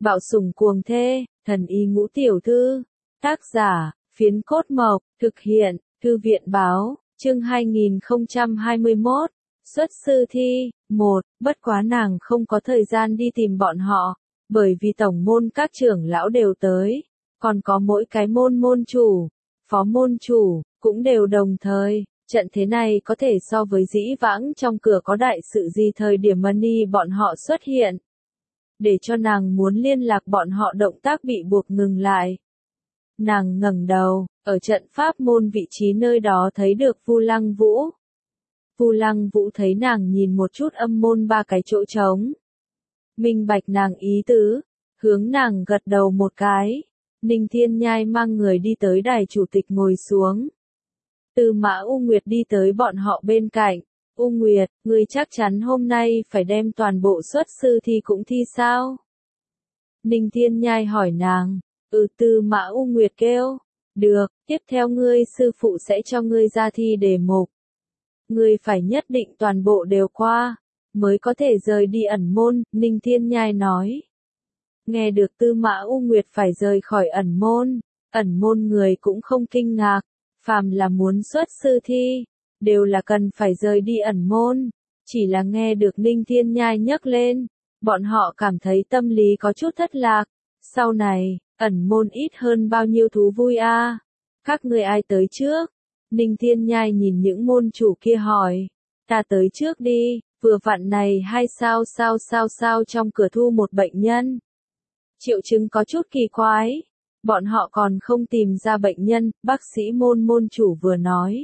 Bạo sủng cuồng thê, thần y ngũ tiểu thư. Tác giả, Phiến Cốt Mộc, thực hiện, Thư viện báo, chương 2021, xuất sư thi, 1, bất quá nàng không có thời gian đi tìm bọn họ, bởi vì tổng môn các trưởng lão đều tới, còn có mỗi cái môn chủ, phó môn chủ, cũng đều đồng thời. Trận thế này có thể so với dĩ vãng trong cửa có đại sự gì thời điểm Mani bọn họ xuất hiện. Để cho nàng muốn liên lạc bọn họ động tác bị buộc ngừng lại. Nàng ngẩng đầu, ở trận pháp môn vị trí nơi đó thấy được Vu Lăng Vũ. Vu Lăng Vũ thấy nàng nhìn một chút âm môn ba cái chỗ trống. Minh bạch nàng ý tứ, hướng nàng gật đầu một cái. Ninh Thiên Nhai mang người đi tới đài chủ tịch ngồi xuống. Tư Mã U Nguyệt đi tới bọn họ bên cạnh. U Nguyệt, ngươi chắc chắn hôm nay phải đem toàn bộ xuất sư thi cũng thi sao? Ninh Thiên Nhai hỏi nàng. Tư Mã U Nguyệt kêu. Được, tiếp theo ngươi sư phụ sẽ cho ngươi ra thi đề mục. Ngươi phải nhất định toàn bộ đều qua, mới có thể rời đi ẩn môn, Ninh Thiên Nhai nói. Nghe được Tư Mã U Nguyệt phải rời khỏi ẩn môn người cũng không kinh ngạc, phàm là muốn xuất sư thi, đều là cần phải rời đi ẩn môn, chỉ là nghe được Ninh Thiên Nhai nhắc lên, bọn họ cảm thấy tâm lý có chút thất lạc, sau này, ẩn môn ít hơn bao nhiêu thú vui a? Các ngươi ai tới trước? Ninh Thiên Nhai nhìn những môn chủ kia hỏi, ta tới trước đi, vừa vặn này hay sao trong cửa thu một bệnh nhân. Triệu chứng có chút kỳ quái, bọn họ còn không tìm ra bệnh nhân, bác sĩ môn chủ vừa nói.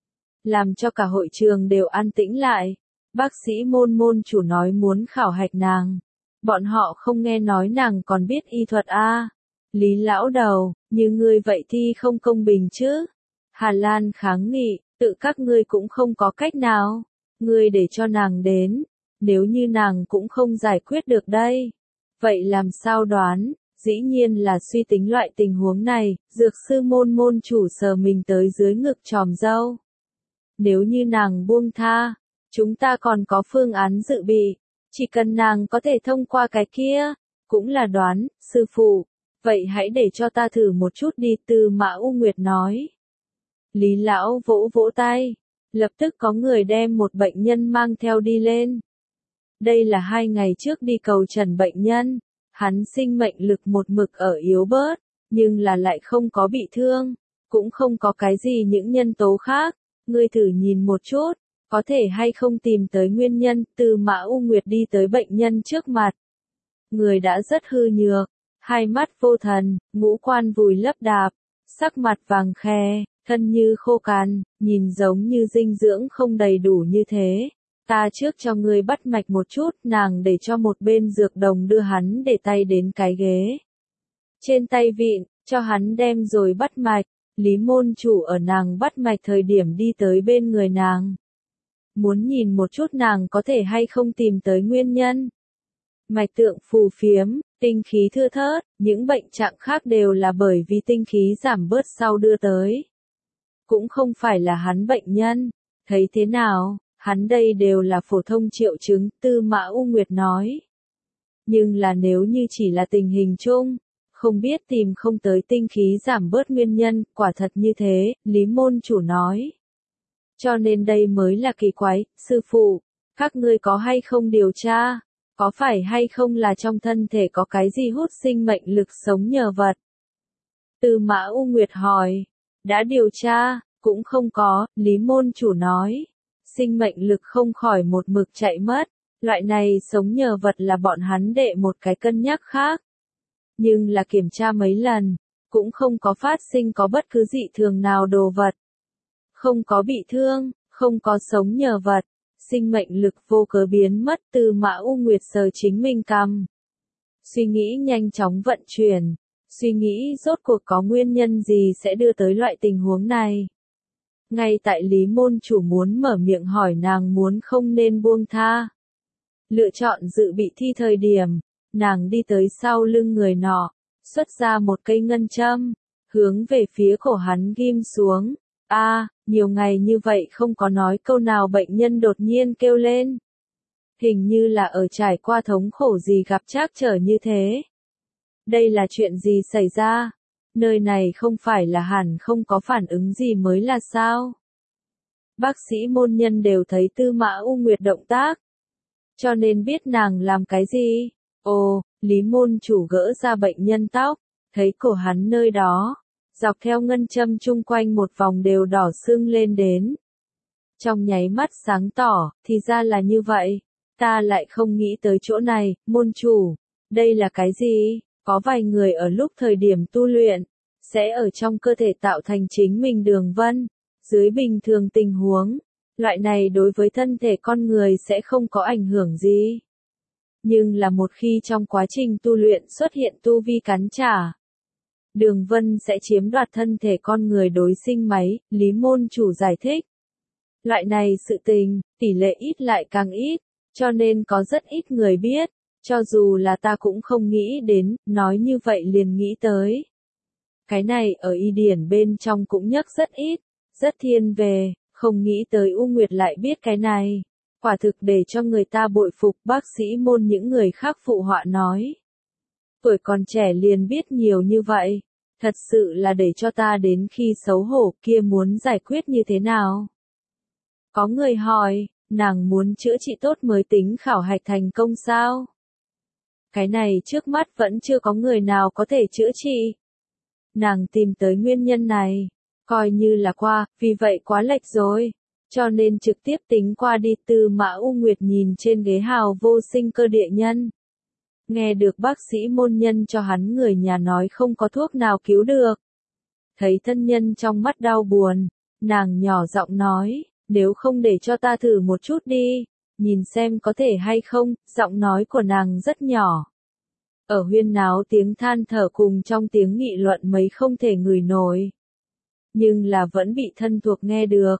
Làm cho cả hội trường đều an tĩnh lại, bác sĩ môn chủ nói muốn khảo hạch nàng. Bọn họ không nghe nói nàng còn biết y thuật a. Lý lão đầu, như ngươi vậy thì không công bình chứ. Hà Lan kháng nghị, tự các ngươi cũng không có cách nào. Ngươi để cho nàng đến, nếu như nàng cũng không giải quyết được đây. Vậy làm sao đoán, dĩ nhiên là suy tính loại tình huống này, dược sư môn chủ sờ mình tới dưới ngực tròm dâu. Nếu như nàng buông tha, chúng ta còn có phương án dự bị, chỉ cần nàng có thể thông qua cái kia, cũng là đoán, sư phụ, vậy hãy để cho ta thử một chút đi, Tư Mã U Nguyệt nói. Lý lão vỗ vỗ tay, lập tức có người đem một bệnh nhân mang theo đi lên. Đây là 2 ngày trước đi cầu trần bệnh nhân, hắn sinh mệnh lực một mực ở yếu bớt, nhưng là lại không có bị thương, cũng không có cái gì những nhân tố khác, ngươi thử nhìn một chút, có thể hay không tìm tới nguyên nhân. Tư Mã U Nguyệt đi tới bệnh nhân trước mặt. Người đã rất hư nhược, hai mắt vô thần, ngũ quan vùi lấp đạp, sắc mặt vàng khè, thân như khô cằn, nhìn giống như dinh dưỡng không đầy đủ như thế. Ta trước cho ngươi bắt mạch một chút, nàng để cho một bên dược đồng đưa hắn để tay đến cái ghế. Trên tay vịn, cho hắn đem rồi bắt mạch, Lý môn chủ ở nàng bắt mạch thời điểm đi tới bên người nàng. Muốn nhìn một chút nàng có thể hay không tìm tới nguyên nhân. Mạch tượng phù phiếm, tinh khí thưa thớt, những bệnh trạng khác đều là bởi vì tinh khí giảm bớt sau đưa tới. Cũng không phải là hắn bệnh nhân, thấy thế nào? Hắn đây đều là phổ thông triệu chứng, Tư Mã U Nguyệt nói. Nhưng là nếu như chỉ là tình hình chung, không biết tìm không tới tinh khí giảm bớt nguyên nhân, quả thật như thế, Lý môn chủ nói. Cho nên đây mới là kỳ quái, sư phụ, các ngươi có hay không điều tra, có phải hay không là trong thân thể có cái gì hút sinh mệnh lực sống nhờ vật? Tư Mã U Nguyệt hỏi, đã điều tra, cũng không có, Lý môn chủ nói. Sinh mệnh lực không khỏi một mực chạy mất, loại này sống nhờ vật là bọn hắn đệ một cái cân nhắc khác. Nhưng là kiểm tra mấy lần, cũng không có phát sinh có bất cứ dị thường nào đồ vật. Không có bị thương, không có sống nhờ vật, sinh mệnh lực vô cớ biến mất. Tư Mã U Nguyệt sờ chính mình cằm. Suy nghĩ nhanh chóng vận chuyển, suy nghĩ rốt cuộc có nguyên nhân gì sẽ đưa tới loại tình huống này. Ngay tại Lý môn chủ muốn mở miệng hỏi nàng muốn không nên buông tha. Lựa chọn dự bị thi thời điểm, nàng đi tới sau lưng người nọ, xuất ra một cây ngân châm, hướng về phía cổ hắn ghim xuống. Nhiều ngày như vậy không có nói câu nào, bệnh nhân đột nhiên kêu lên. Hình như là ở trải qua thống khổ gì gặp trắc trở như thế. Đây là chuyện gì xảy ra? Nơi này không phải là hẳn không có phản ứng gì mới là sao? Bác sĩ môn nhân đều thấy Tư Mã U Nguyệt động tác, cho nên biết nàng làm cái gì. Ồ, Lý môn chủ gỡ ra bệnh nhân tóc, thấy cổ hắn nơi đó, dọc theo ngân châm chung quanh một vòng đều đỏ sưng lên đến. Trong nháy mắt sáng tỏ, thì ra là như vậy. Ta lại không nghĩ tới chỗ này, môn chủ. Đây là cái gì? Có vài người ở lúc thời điểm tu luyện, sẽ ở trong cơ thể tạo thành chính mình đường vân. Dưới bình thường tình huống, loại này đối với thân thể con người sẽ không có ảnh hưởng gì. Nhưng là một khi trong quá trình tu luyện xuất hiện tu vi cắn trả, đường vân sẽ chiếm đoạt thân thể con người đối sinh máy, Lý môn chủ giải thích. Loại này sự tình, tỷ lệ ít lại càng ít, cho nên có rất ít người biết, cho dù là ta cũng không nghĩ đến, nói như vậy liền nghĩ tới. Cái này ở y điển bên trong cũng nhắc rất ít, rất thiên về, không nghĩ tới U Nguyệt lại biết cái này. Quả thực để cho người ta bội phục, bác sĩ môn những người khác phụ họa nói. Tuổi còn trẻ liền biết nhiều như vậy, thật sự là để cho ta đến khi xấu hổ, kia muốn giải quyết như thế nào? Có người hỏi, nàng muốn chữa trị tốt mới tính khảo hạch thành công sao? Cái này trước mắt vẫn chưa có người nào có thể chữa trị. Nàng tìm tới nguyên nhân này, coi như là qua, vì vậy quá lệch rồi. Cho nên trực tiếp tính qua đi. Tư Mã U Nguyệt nhìn trên ghế hào vô sinh cơ địa nhân. Nghe được bác sĩ môn nhân cho hắn người nhà nói không có thuốc nào cứu được. Thấy thân nhân trong mắt đau buồn, nàng nhỏ giọng nói, nếu không để cho ta thử một chút đi, nhìn xem có thể hay không, giọng nói của nàng rất nhỏ. Ở huyên náo tiếng than thở cùng trong tiếng nghị luận mấy không thể ngửi nổi. Nhưng là vẫn bị thân thuộc nghe được.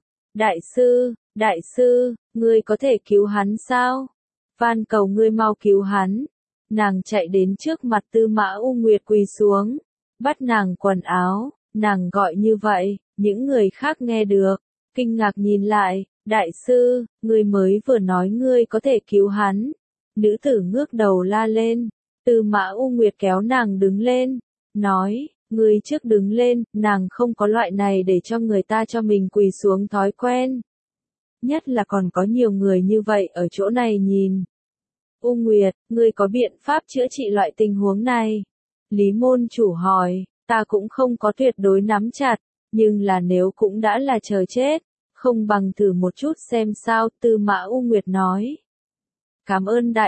Đại sư, ngươi có thể cứu hắn sao? Van cầu ngươi mau cứu hắn. Nàng chạy đến trước mặt Tư Mã U Nguyệt quỳ xuống, bắt nàng quần áo, nàng gọi như vậy, những người khác nghe được, kinh ngạc nhìn lại, đại sư, ngươi mới vừa nói ngươi có thể cứu hắn. Nữ tử ngước đầu la lên, Tư Mã U Nguyệt kéo nàng đứng lên, nói, ngươi trước đứng lên, nàng không có loại này để cho người ta cho mình quỳ xuống thói quen. Nhất là còn có nhiều người như vậy ở chỗ này nhìn. U Nguyệt, ngươi có biện pháp chữa trị loại tình huống này? Lý môn chủ hỏi, ta cũng không có tuyệt đối nắm chặt, nhưng là nếu cũng đã là chờ chết, không bằng thử một chút xem sao, Tư Mã U Nguyệt nói. Cảm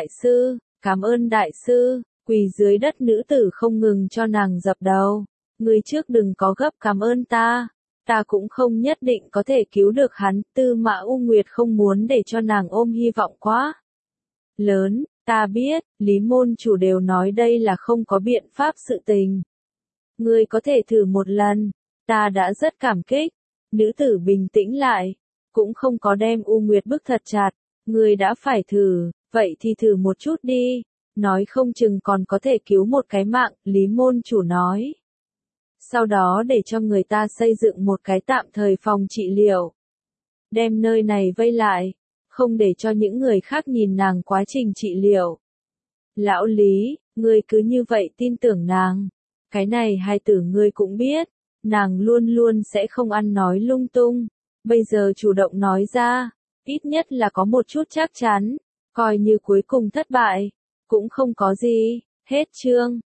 ơn đại sư, quỳ dưới đất nữ tử không ngừng cho nàng dập đầu. Ngươi trước đừng có gấp cảm ơn ta cũng không nhất định có thể cứu được hắn. Tư Mã U Nguyệt không muốn để cho nàng ôm hy vọng quá lớn, ta biết, Lý môn chủ đều nói đây là không có biện pháp sự tình. Ngươi có thể thử một lần, ta đã rất cảm kích. Nữ tử bình tĩnh lại, cũng không có đem U Nguyệt bức thật chặt, ngươi đã phải thử, vậy thì thử một chút đi, nói không chừng còn có thể cứu một cái mạng, Lý môn chủ nói. Sau đó để cho người ta xây dựng một cái tạm thời phòng trị liệu. Đem nơi này vây lại, không để cho những người khác nhìn nàng quá trình trị liệu. Lão Lý, ngươi cứ như vậy tin tưởng nàng. Cái này hai tử ngươi cũng biết, nàng luôn luôn sẽ không ăn nói lung tung. Bây giờ chủ động nói ra, ít nhất là có một chút chắc chắn, coi như cuối cùng thất bại, cũng không có gì, hết chương.